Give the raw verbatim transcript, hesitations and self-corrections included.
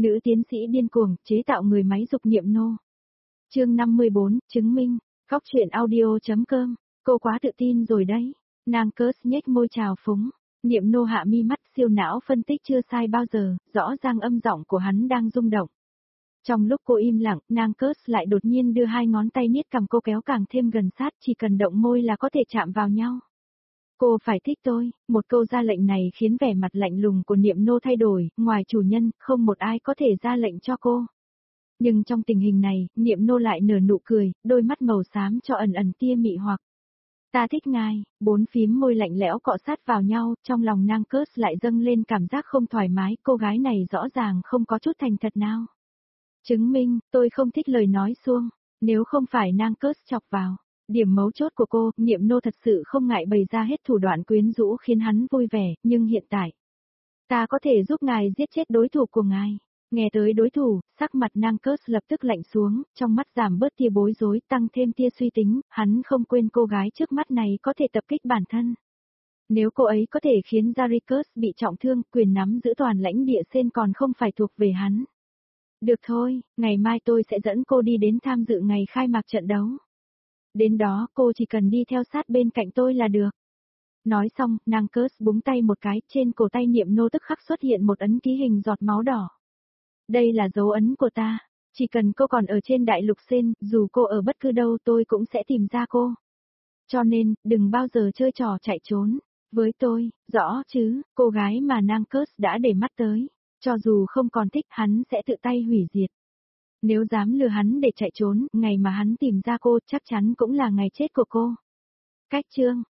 Nữ tiến sĩ điên cuồng, chế tạo người máy dục niệm nô. Chương năm mươi bốn, chứng minh. Góc truyện audio.com. Cô quá tự tin rồi đấy. Nàng Cớt nhếch môi chào phúng. Niệm nô hạ mi mắt, siêu não phân tích chưa sai bao giờ, rõ ràng âm giọng của hắn đang rung động. Trong lúc cô im lặng, nàng Cớt lại đột nhiên đưa hai ngón tay niết cầm cô kéo càng thêm gần sát, chỉ cần động môi là có thể chạm vào nhau. Cô phải thích tôi, một câu ra lệnh này khiến vẻ mặt lạnh lùng của niệm nô thay đổi, ngoài chủ nhân, không một ai có thể ra lệnh cho cô. Nhưng trong tình hình này, niệm nô lại nở nụ cười, đôi mắt màu xám cho ẩn ẩn tia mị hoặc. Ta thích ngài, bốn phím môi lạnh lẽo cọ sát vào nhau, trong lòng nàng Cớt lại dâng lên cảm giác không thoải mái, cô gái này rõ ràng không có chút thành thật nào. Chứng minh, tôi không thích lời nói suông, nếu không phải nàng Cớt chọc vào. Điểm mấu chốt của cô, niệm nô thật sự không ngại bày ra hết thủ đoạn quyến rũ khiến hắn vui vẻ, nhưng hiện tại, ta có thể giúp ngài giết chết đối thủ của ngài. Nghe tới đối thủ, sắc mặt nàng Cớt lập tức lạnh xuống, trong mắt giảm bớt tia bối rối, tăng thêm tia suy tính, hắn không quên cô gái trước mắt này có thể tập kích bản thân. Nếu cô ấy có thể khiến Darius bị trọng thương, quyền nắm giữ toàn lãnh địa Sen còn không phải thuộc về hắn. Được thôi, ngày mai tôi sẽ dẫn cô đi đến tham dự ngày khai mạc trận đấu. Đến đó cô chỉ cần đi theo sát bên cạnh tôi là được. Nói xong, nàng Cớt búng tay một cái, trên cổ tay niệm nô tức khắc xuất hiện một ấn ký hình giọt máu đỏ. Đây là dấu ấn của ta, chỉ cần cô còn ở trên đại lục Sen, dù cô ở bất cứ đâu tôi cũng sẽ tìm ra cô. Cho nên, đừng bao giờ chơi trò chạy trốn. Với tôi, rõ chứ, cô gái mà nàng Cớt đã để mắt tới, cho dù không còn thích hắn sẽ tự tay hủy diệt. Nếu dám lừa hắn để chạy trốn, ngày mà hắn tìm ra cô chắc chắn cũng là ngày chết của cô. Cách chương